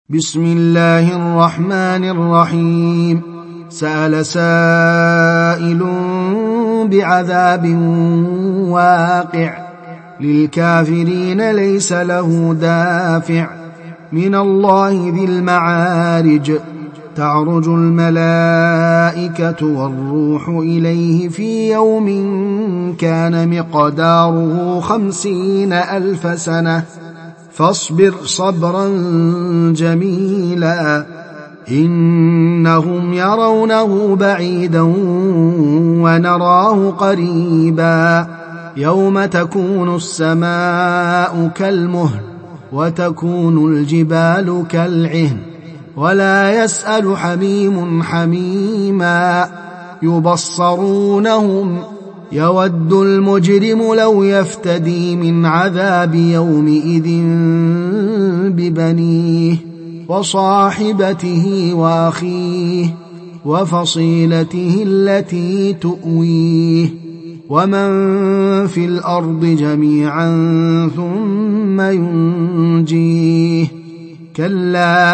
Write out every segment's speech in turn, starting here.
بسم الله الرحمن الرحيم. سأل سائل بعذاب واقع للكافرين ليس له دافع من الله ذي المعارج. تعرج الملائكة والروح إليه في يوم كان مقداره 50,000 سنة فاصبر صبرا جميلا إنهم يرونه بعيدا ونراه قريبا يوم تكون السماء كالمهل وتكون الجبال كالعهن ولا يسأل حميم حميما يبصرونهم يود المجرم لو يفتدي من عذاب يومئذ ببنيه وصاحبته وأخيه وفصيلته التي تؤويه ومن في الأرض جميعا ثم ينجيه كلا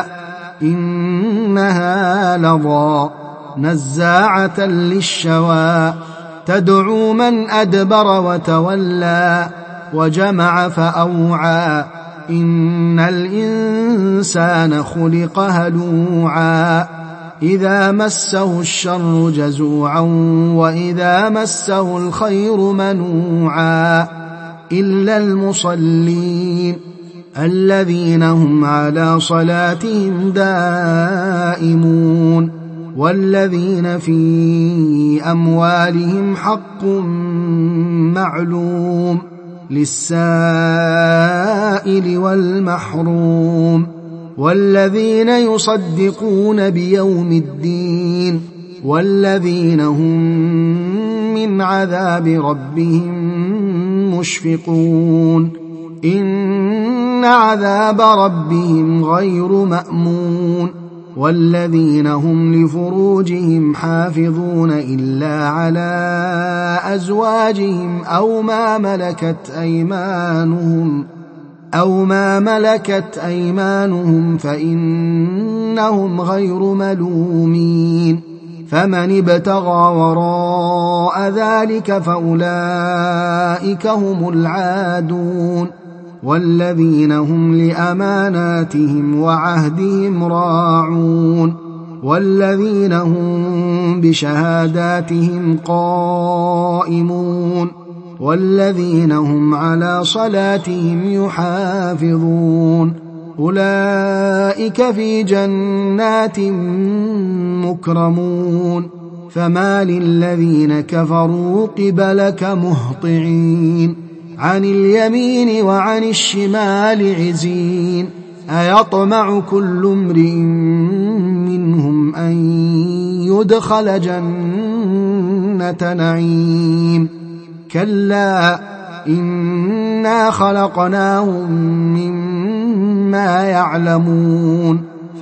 إنها لظى نزاعة للشوى تدعو من أدبر وتولى وجمع فأوعى إن الإنسان خلق هلوعا إذا مسه الشر جزوعا وإذا مسه الخير منوعا إلا المصلين الذين هم على صلاتهم دائمون والذين في أموالهم حق معلوم للسائل والمحروم والذين يصدقون بيوم الدين والذين هم من عذاب ربهم مشفقون إن عذاب ربهم غير مأمون والذين هم لفروجهم حافظون إلا على أزواجهم أو ما ملكت أيمانهم فإنهم غير ملومين فمن ابتغى وراء ذلك فأولئك هم العادون والذين هم لأماناتهم وعهدهم راعون والذين هم بشهاداتهم قائمون والذين هم على صلاتهم يحافظون أولئك في جنات مكرمون فما للذين كفروا قبلك مهطعين عن اليمين وعن الشمال عزين أيطمع كل امرئ منهم أن يدخل جنة نعيم كلا إنا خلقناهم مما يعلمون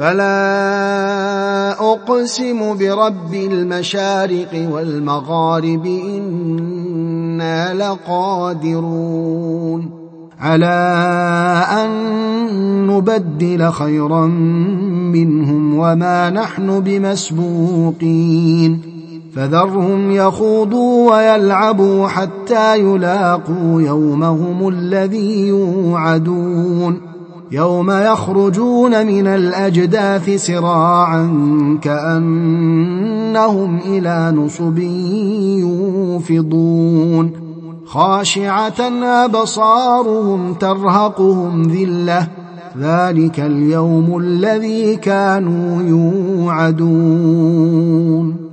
فلا أقسم برب المشارق والمغارب إنا لقادرون على أن نبدل خيرا منهم وما نحن بمسبوقين فذرهم يخوضوا ويلعبوا حتى يلاقوا يومهم الذي يوعدون يوم يخرجون من الأجداث سراعا كأنهم إلى نصب يوفضون خاشعة أبصارهم ترهقهم ذلة ذلك اليوم الذي كانوا يوعدون